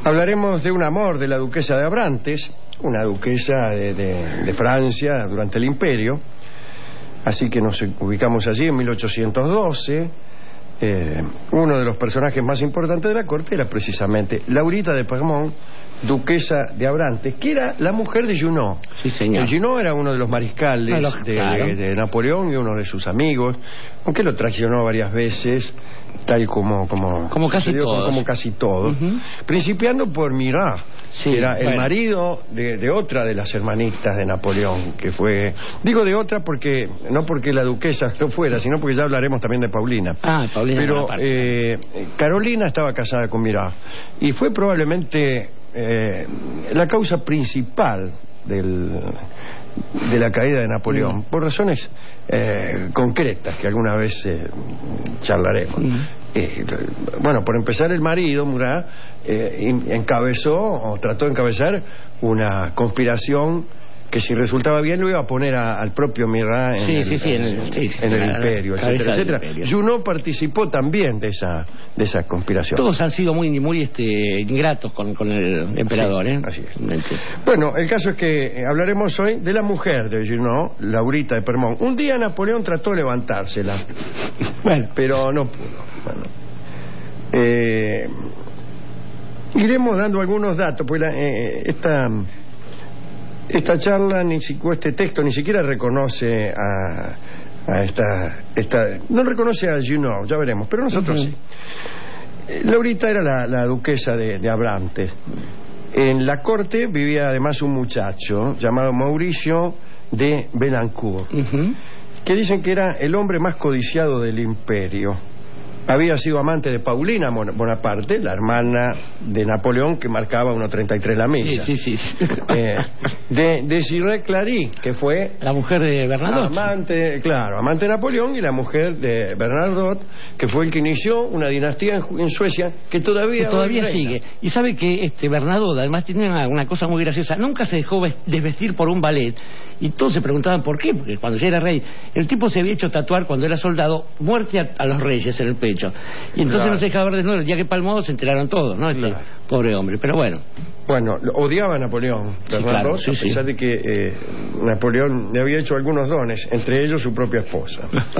Hablaremos de un amor de la duquesa de Abrantes, una duquesa de Francia durante el Imperio. Así que nos ubicamos allí en 1812. Uno de los personajes más importantes de la corte era precisamente Laurita de Permont, duquesa de Abrantes, que era la mujer de Junot. Sí, señor. Junot era uno de los mariscales de Napoleón y uno de sus amigos, aunque lo traicionó varias veces, tal como casi todos. Como casi todos. Principiando por Murat, sí, que era el marido de otra de las hermanitas de Napoleón, que fue... Digo de otra porque no porque la duquesa no fuera, sino porque ya hablaremos también de Paulina. Paulina. Pero Carolina estaba casada con Murat y fue probablemente la causa principal de la caída de Napoleón, por razones concretas que alguna vez charlaremos. Bueno, por empezar, el marido, Murat, encabezó o trató de encabezar una conspiración que, si resultaba bien, lo iba a poner al propio Murat en el imperio, etcétera, etcétera. Junot participó también de esa conspiración. Todos han sido muy ingratos con el emperador, sí, así es. Bueno, el caso es que hablaremos hoy de la mujer de Junot, Laurita de Permont. Un día Napoleón trató de levantársela, pero no pudo. Iremos dando algunos datos, porque esta charla, este texto ni siquiera reconoce a esta no reconoce a Junot, ya veremos, pero nosotros sí. Laurita era la duquesa de Abrantes. En la corte vivía además un muchacho llamado Mauricio de Belancourt, que dicen que era el hombre más codiciado del imperio. Había sido amante de Paulina Bonaparte, la hermana de Napoleón, que marcaba 1.33 la milla. Sí. De Ciré Clary, que fue la mujer de Bernadotte. Amante de Napoleón, y la mujer de Bernadotte, que fue el que inició una dinastía en Suecia que todavía sigue. Y sabe que Bernadotte además tiene una cosa muy graciosa. Nunca se dejó desvestir por un ballet. Y todos se preguntaban por qué, porque cuando ya era rey, el tipo se había hecho tatuar cuando era soldado muerte a los reyes en el pecho. Y entonces no se dejaba ver desnudo. El día que palmó se enteraron todos, ¿no? Pobre hombre, pero bueno. Bueno, odiaba a Napoleón, Bernadotte, a pesar de que Napoleón le había hecho algunos dones, entre ellos su propia esposa.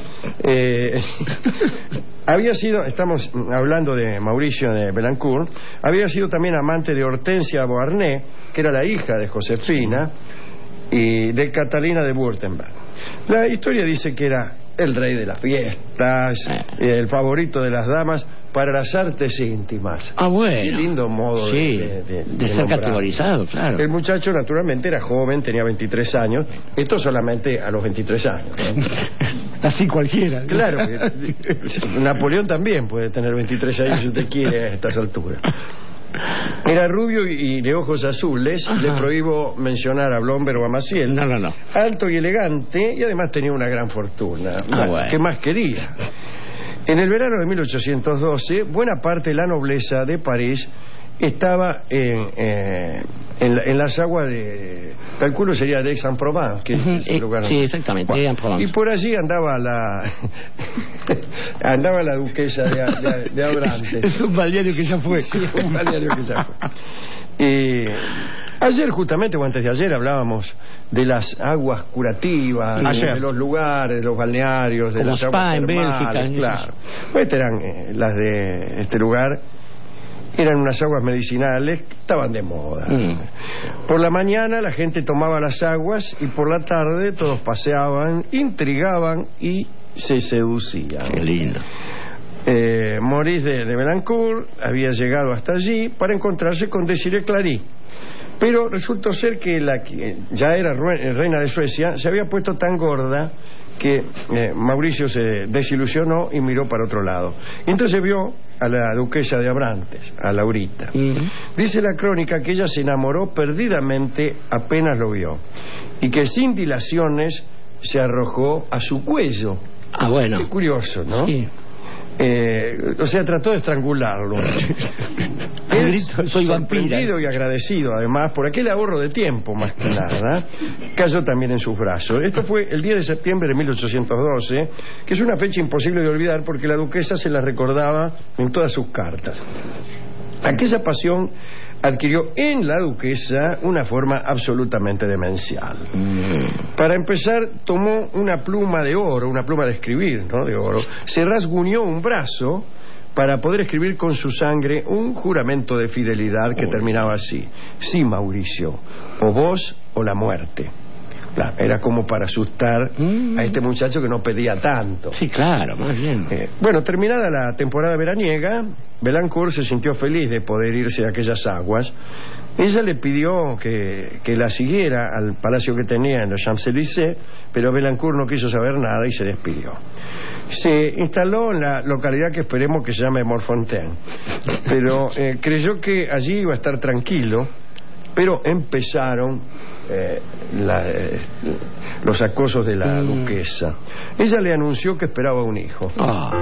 Había sido, estamos hablando de Mauricio de Belancourt, había sido también amante de Hortensia Beauharnais, que era la hija de Josefina, y de Catalina de Württemberg. La historia dice que era el rey de las fiestas, el favorito de las damas para las artes íntimas. Bueno. Qué lindo modo de ser categorizado, claro. El muchacho naturalmente era joven, tenía 23 años, esto solamente a los 23 años, ¿no? Así cualquiera. Claro, Napoleón también puede tener 23 años si usted quiere a estas alturas. Era rubio y de ojos azules. Le prohíbo mencionar a Blomberg o a Maciel. No. Alto y elegante, y además tenía una gran fortuna. ¿Qué más quería? En el verano de 1812, buena parte de la nobleza de París estaba en las aguas de... Calculo sería de Aix-en-Provence, que es el lugar. Sí, exactamente, y por allí andaba la duquesa de Abrantes. Es un balneario que ya fue. Sí, un balneario que ya fue. Ayer, justamente, o antes de ayer, hablábamos de las aguas curativas, de los lugares, de los balnearios, de las aguas en termales, Bélgica. Claro. Pues eran las de este lugar. Eran unas aguas medicinales que estaban de moda. Por la mañana la gente tomaba las aguas y por la tarde todos paseaban, intrigaban y se seducían. Qué lindo. Maurice de Belancourt había llegado hasta allí para encontrarse con Desirée Clary. Pero resultó ser que la que ya era reina de Suecia se había puesto tan gorda que Mauricio se desilusionó y miró para otro lado. Entonces vio a la duquesa de Abrantes, a Laurita. Dice la crónica que ella se enamoró perdidamente apenas lo vio y que sin dilaciones se arrojó a su cuello. Bueno. Qué curioso, ¿no? Sí. O sea, trató de estrangularlo. Soy vampira. Y agradecido, además, por aquel ahorro de tiempo, más que nada, cayó también en sus brazos. Esto fue el 10 de septiembre de 1812, que es una fecha imposible de olvidar porque la duquesa se la recordaba en todas sus cartas. Aquella pasión adquirió en la duquesa una forma absolutamente demencial. Para empezar, tomó una pluma de oro, una pluma de escribir, ¿no?, de oro, se rasguñó un brazo para poder escribir con su sangre un juramento de fidelidad que terminaba así: sí, Mauricio, o vos o la muerte. Claro, era como para asustar a este muchacho que no pedía tanto. Sí, claro, más bien. Bueno, terminada la temporada veraniega, Belancourt se sintió feliz de poder irse a aquellas aguas. Ella le pidió que la siguiera al palacio que tenía en los Champs-Élysées, pero Belancourt no quiso saber nada y se despidió. Se instaló en la localidad que esperemos que se llame Morfontaine, pero creyó que allí iba a estar tranquilo, pero empezaron los acosos de la duquesa. Ella le anunció que esperaba un hijo.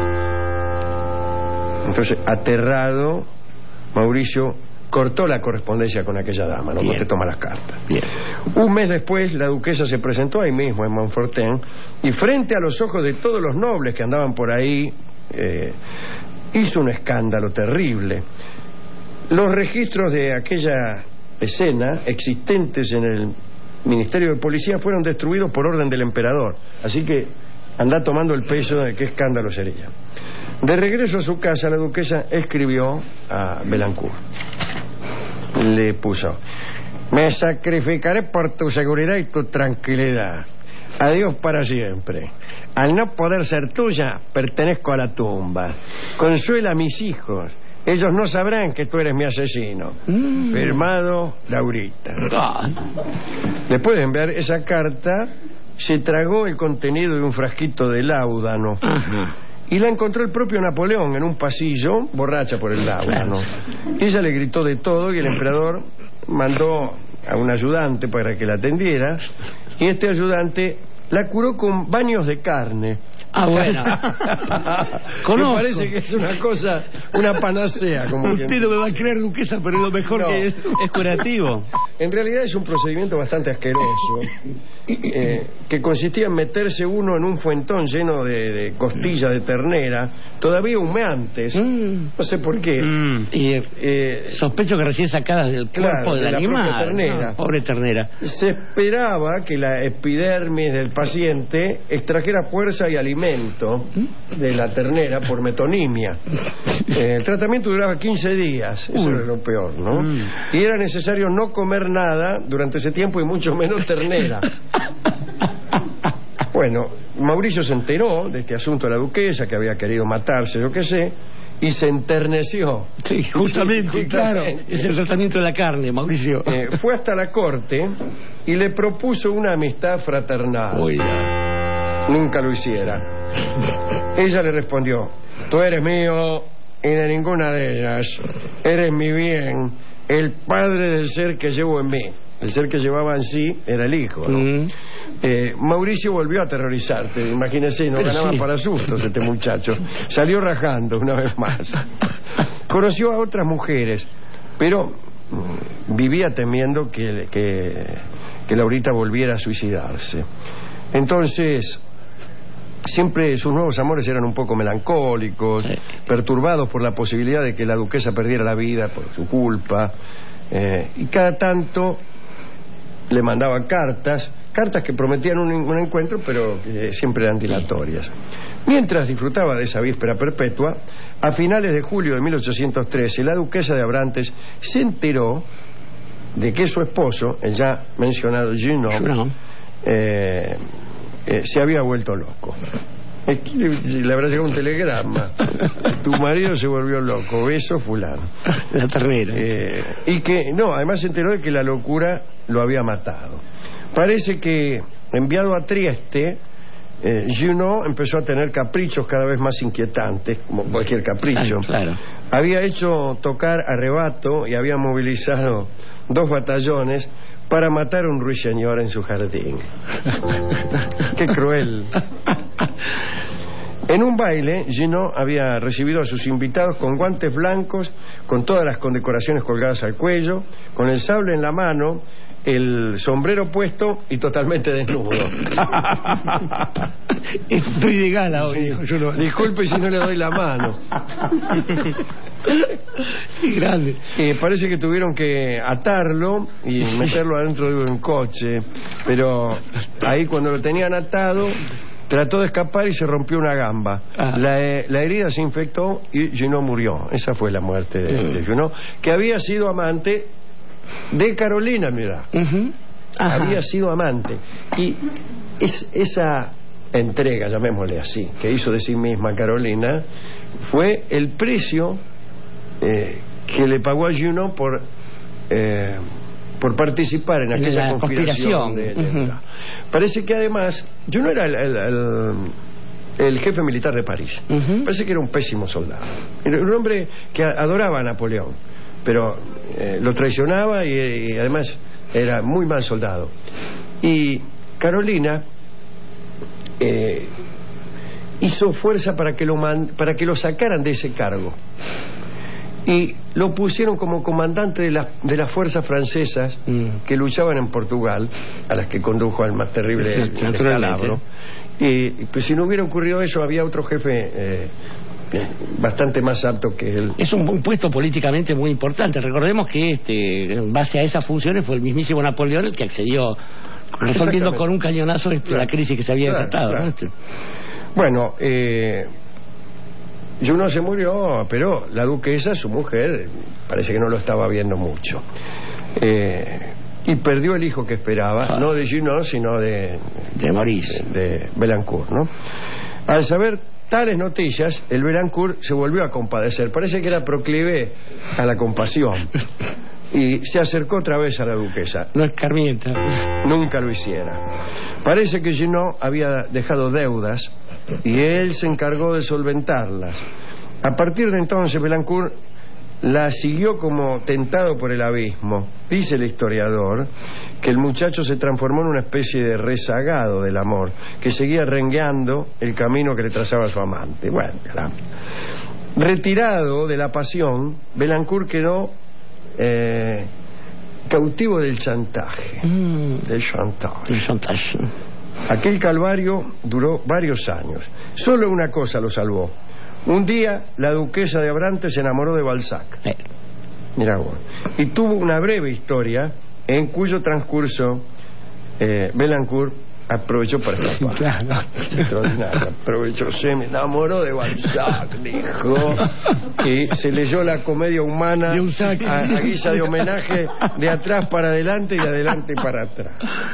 Entonces, aterrado, Mauricio cortó la correspondencia con aquella dama, ¿no? Te toma las cartas. Bien. Un mes después, la duquesa se presentó ahí mismo en Montfortin y frente a los ojos de todos los nobles que andaban por ahí, hizo un escándalo terrible. Los registros de aquella escena existentes en el Ministerio de Policía fueron destruidos por orden del emperador, así que anda tomando el peso de qué escándalo sería. De regreso a su casa, la duquesa escribió a Belancourt. Le puso: me sacrificaré por tu seguridad y tu tranquilidad. Adiós para siempre. Al no poder ser tuya, pertenezco a la tumba. Consuela a mis hijos. Ellos no sabrán que tú eres mi asesino. Firmado, Laurita. Después de enviar esa carta, se tragó el contenido de un frasquito de láudano. Y la encontró el propio Napoleón en un pasillo, borracha por el láudano. Ella le gritó de todo y el emperador mandó a un ayudante para que la atendiera, y este ayudante la curó con baños de carne. Bueno. Me parece que es una cosa, una panacea. Como usted no me va a creer, duquesa, pero lo mejor que es curativo. En realidad es un procedimiento bastante asqueroso, que consistía en meterse uno en un fuentón lleno de costillas de ternera, todavía humeantes, no sé por qué. Sospecho que recién sacadas del cuerpo del animal. Ternera. Pobre ternera. Se esperaba que la epidermis del paciente extrajera fuerza y alimento de la ternera por metonimia. El tratamiento duraba 15 días, eso era lo peor, ¿no? Y era necesario no comer nada durante ese tiempo y mucho menos ternera. Bueno, Mauricio se enteró de este asunto de la duquesa, que había querido matarse, yo qué sé, y se enterneció. Sí, justamente, claro. Es el tratamiento de la carne, Mauricio. Fue hasta la corte y le propuso una amistad fraternal. Nunca lo hiciera. Ella le respondió: tú eres mío y de ninguna de ellas. Eres mi bien, el padre del ser que llevo en mí. El ser que llevaba en sí era el hijo, ¿no? Mauricio volvió a aterrorizarte. Imagínese, no ganaba para sustos este muchacho. Salió rajando una vez más. Conoció a otras mujeres, pero vivía temiendo que Laurita volviera a suicidarse. Entonces, siempre sus nuevos amores eran un poco melancólicos, perturbados por la posibilidad de que la duquesa perdiera la vida por su culpa, y cada tanto le mandaba cartas que prometían un encuentro, pero que siempre eran dilatorias. Mientras disfrutaba de esa víspera perpetua, a finales de julio de 1813, la duquesa de Abrantes se enteró de que su esposo, el ya mencionado Junot, se había vuelto loco. Le habrá llegado un telegrama: tu marido se volvió loco, beso fulano. La ternera. Y que, no, además se enteró de que la locura lo había matado. Parece que, enviado a Trieste, Junot empezó a tener caprichos cada vez más inquietantes, como cualquier capricho. Claro. Había hecho tocar a rebato y había movilizado 2 batallones para matar a un ruiseñor en su jardín. ¡Qué cruel! En un baile, Junot había recibido a sus invitados con guantes blancos, con todas las condecoraciones colgadas al cuello, con el sable en la mano el sombrero puesto y totalmente desnudo. Estoy de gala hoy. Sí. Disculpe si no le doy la mano. Qué grande. Parece que tuvieron que atarlo y meterlo adentro de un coche, pero ahí cuando lo tenían atado trató de escapar y se rompió una gamba. La herida se infectó y Junot murió. Esa fue la muerte de Junot, que había sido amante de Carolina, mira. Había sido amante. Y esa entrega, llamémosle así, que hizo de sí misma Carolina, fue el precio que le pagó a Junot por participar en aquella conspiración. Parece que además Junot era el jefe militar de París. Parece que era un pésimo soldado. Era un hombre que adoraba a Napoleón, pero lo traicionaba y además era muy mal soldado. Y Carolina hizo fuerza para que lo sacaran de ese cargo y lo pusieron como comandante de las fuerzas francesas que luchaban en Portugal, a las que condujo al más terrible descalabro. Y pues si no hubiera ocurrido eso, había otro jefe bastante más apto que él. Es un puesto políticamente muy importante. Recordemos que en base a esas funciones fue el mismísimo Napoleón el que accedió, resolviendo con un cañonazo la crisis que se había desatado. Claro. Bueno, Junot se murió, pero la duquesa, su mujer, parece que no lo estaba viendo mucho. Y perdió el hijo que esperaba, no de Junot, sino de Maurice, de Belancourt, ¿no? Al saber tales noticias, el Belancourt se volvió a compadecer. Parece que era proclive a la compasión. Y se acercó otra vez a la duquesa. No escarmienta. Nunca lo hiciera. Parece que Junot había dejado deudas y él se encargó de solventarlas. A partir de entonces Belancourt la siguió como tentado por el abismo. Dice el historiador que el muchacho se transformó en una especie de rezagado del amor, que seguía rengueando el camino que le trazaba su amante. Bueno, caramba. Retirado de la pasión, Belancourt quedó cautivo del chantaje. Del chantaje. Aquel calvario duró varios años. Solo una cosa lo salvó. Un día la duquesa de Abrantes se enamoró de Balzac. Mira vos. Y tuvo una breve historia en cuyo transcurso Belancourt aprovechó para escapar. Claro. Extraordinario. Aprovechó, se me enamoró de Balzac, dijo, y se leyó la comedia humana a guisa de homenaje, de atrás para adelante y de adelante para atrás.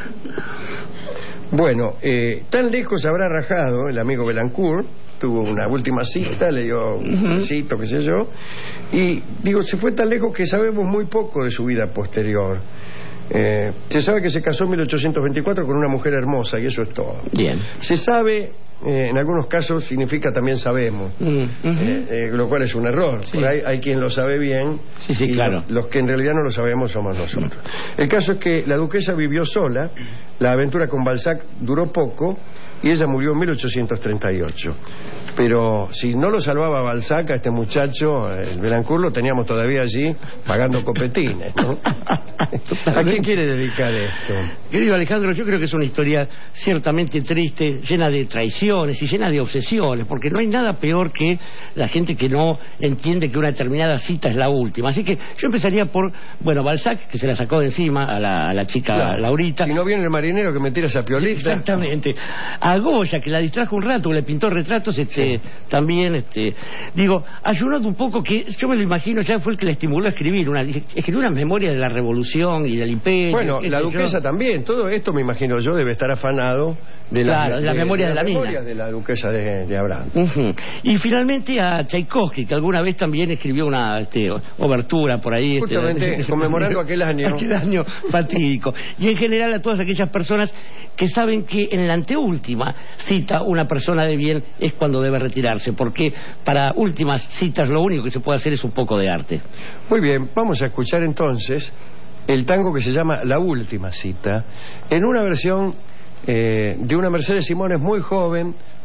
Bueno, tan lejos habrá rajado el amigo Belancourt. Tuvo una última cita, le dio un besito, qué sé yo, y digo, se fue tan lejos que sabemos muy poco de su vida posterior. Se sabe que se casó en 1824 con una mujer hermosa, y eso es todo. Bien. Se sabe, en algunos casos significa también sabemos, lo cual es un error. Sí. Por ahí hay quien lo sabe bien, y claro, los que en realidad no lo sabemos somos nosotros. El caso es que la duquesa vivió sola, la aventura con Balzac duró poco, y ella murió en 1838. Pero si no lo salvaba Balzac, a este muchacho, el Belancourt, lo teníamos todavía allí pagando copetines, ¿no? ¿A quién quiere dedicar esto? Querido Alejandro, yo creo que es una historia ciertamente triste, llena de traiciones y llena de obsesiones, porque no hay nada peor que la gente que no entiende que una determinada cita es la última. Así que yo empezaría por, Balzac, que se la sacó de encima a la chica, claro, Laurita. Si no viene el marinero que me tira esa piolita. Exactamente. A Goya, que la distrajo un rato, que le pintó retratos, también, a Junot un poco, que yo me lo imagino, ya fue el que le estimuló a escribir unas memorias de la Revolución y del Imperio. Bueno, la duquesa también, todo esto me imagino yo debe estar afanado de las memorias de la mina, de la duquesa de Abrantes. Y finalmente a Tchaikovsky, que alguna vez también escribió una obertura por ahí, justamente conmemorando aquel año fatídico. Y en general a todas aquellas personas que saben que en la anteúltima cita una persona de bien es cuando debe retirarse, porque para últimas citas lo único que se puede hacer es un poco de arte. Muy bien, vamos a escuchar entonces el tango que se llama La Última Cita, en una versión de una Mercedes Simones muy joven,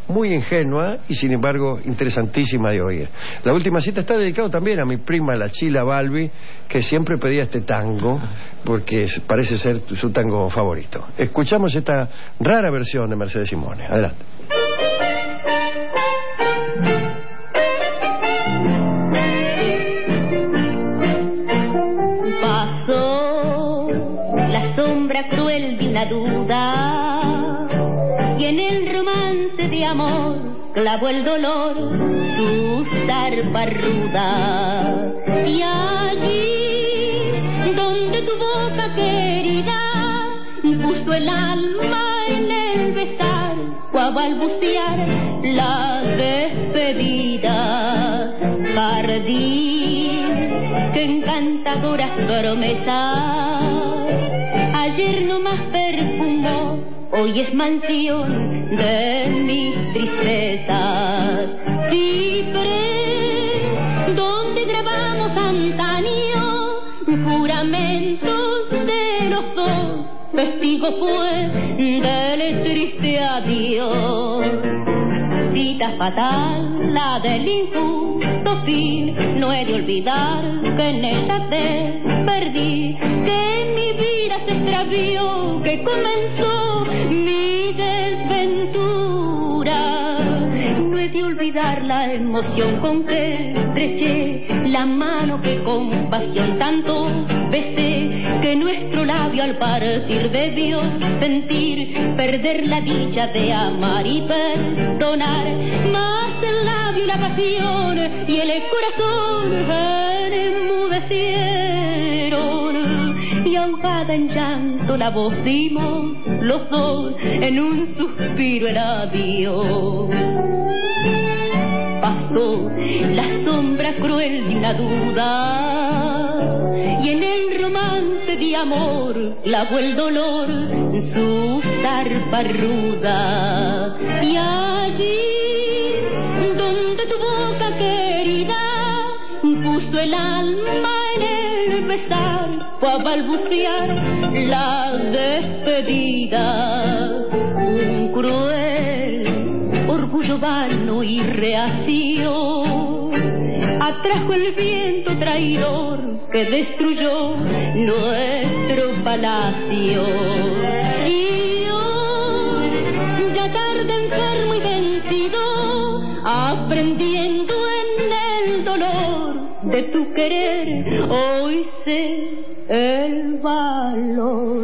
muy ingenua y sin embargo interesantísima de oír. La última cita está dedicada también a mi prima, la Chila Balbi, que siempre pedía este tango porque parece ser su tango favorito. Escuchamos esta rara versión de Mercedes Simone. Adelante. Sombra cruel de una duda y en el romance de amor clavó el dolor su zarpa ruda. Y allí donde tu boca querida puso el alma en el besar, fue a balbucear la despedida. Jardín que encantadoras promesas ayer no más perfumó, hoy es mansión de mis tristezas. Cifré donde grabamos antaño juramentos de los dos, testigo fue del triste adiós. Cita fatal, la del injusto fin, no he de olvidar que en ella te perdí, que en mi vida se extravió, que comenzó mi desventura. No he de olvidar la emoción con que estreché la mano que con pasión tanto besé, que nuestro labio al partir debió sentir perder la dicha de amar y perdonar, más el labio y la pasión y el corazón enmudecieron, y ahogada en llanto la voz dimos los dos, en un suspiro el adiós. Pasó la sombra cruel de una duda y en el romance de amor clavó el dolor su zarpa ruda. Y allí donde tu boca querida puso el alma en el besar, fue a balbucear la despedida. Un cruel orgullo vano y reacio atrajo el viento traidor que destruyó nuestro palacio. Y hoy, ya tarde, enfermo y vencido, aprendiendo en el dolor de tu querer, hoy sé el valor.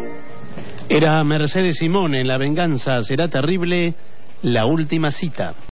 Era Mercedes Simone en La venganza será terrible, la última cita.